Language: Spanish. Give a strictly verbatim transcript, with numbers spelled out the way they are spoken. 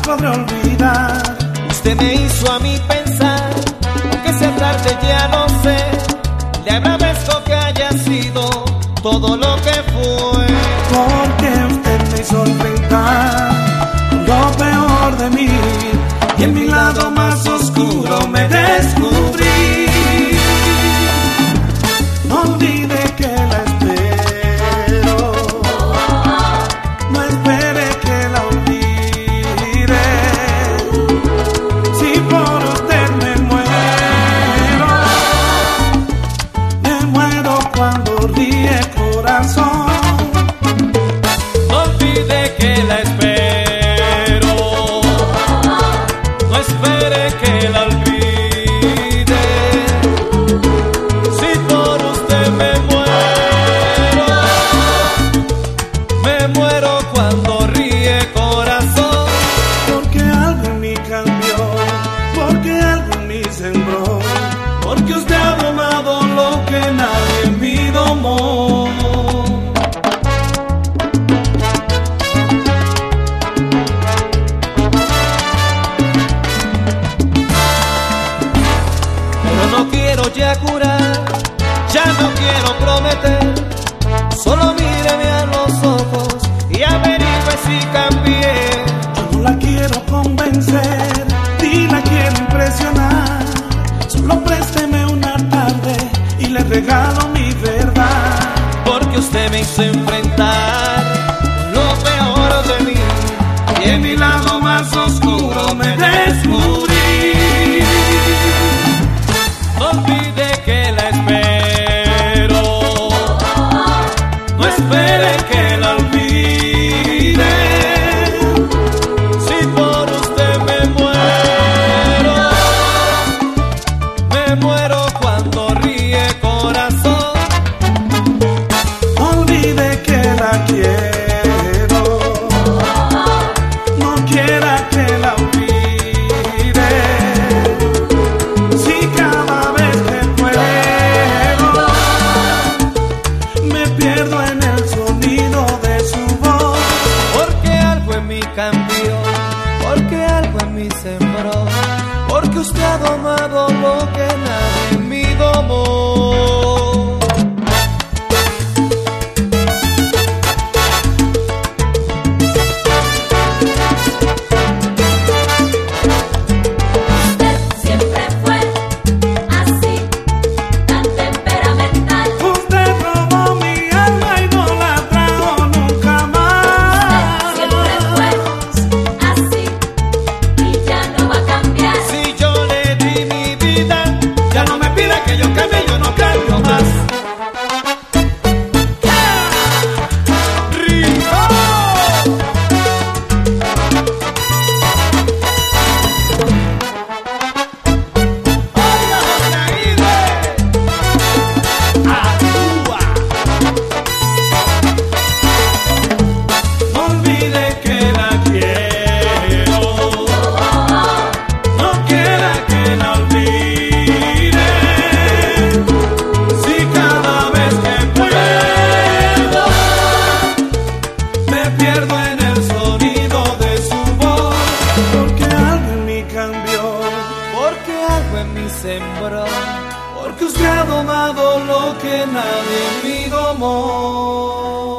podré olvidar. Usted me hizo a mí pensar, aunque sea tarde ya lo sé. Le agradezco que haya sido todo lo que fue. Porque usted me hizo enfrentar lo peor de mí, y en mi lado más oscuro me descubrí. No olvide que la espero, no espere que la olvide. Si por usted me muero, me muero cuando ríe corazón. No olvide que la espero, no espere que la olvide. Si por usted me muero, me muero cuando ríe corazón. Porque algo en mí cambió, porque algo en mí sembró, porque usted ha domado lo que nadie en mí domó. Pero no quiero ya curar, ya no quiero prometer. Solo míreme a los ojos y averigüe si cambié. Yo no la quiero convencer, ni la quiero impresionar. Solo présteme una tarde y le regalo mi verdad. Porque usted me hizo enfrentar lo peor de mí, Y en mi lado más oscuro me descubrí. no olvide que la espero, no espere que la olvide. Si por usted me muero, me muero cuando ríe corazón. No olvide que la quiero, no quiera que la olvide. Si cada vez que puedo me pierdo en el sonido de su voz. Porque algo en mí cambió, porque algo en mí sembró, porque usted ha domado lo que nadie en mí domó. Usted siempre fue así, tan temperamental. Usted robó mi alma y no la trajo nunca más. Siempre fue así y ya no va a cambiar. Si yo le di mi vida, ya no me pida que yo cambie, yo no cambio más. ¡Rico! ¡Hola, José ¡Actúa! No olvide que la quiero, no quiera que la olvide. Si cada vez que puedo me pierdo en el sonido de su voz. Porque algo en mí cambió, Porque algo en mí sembró, porque usted ha domado lo que nadie en mí domó.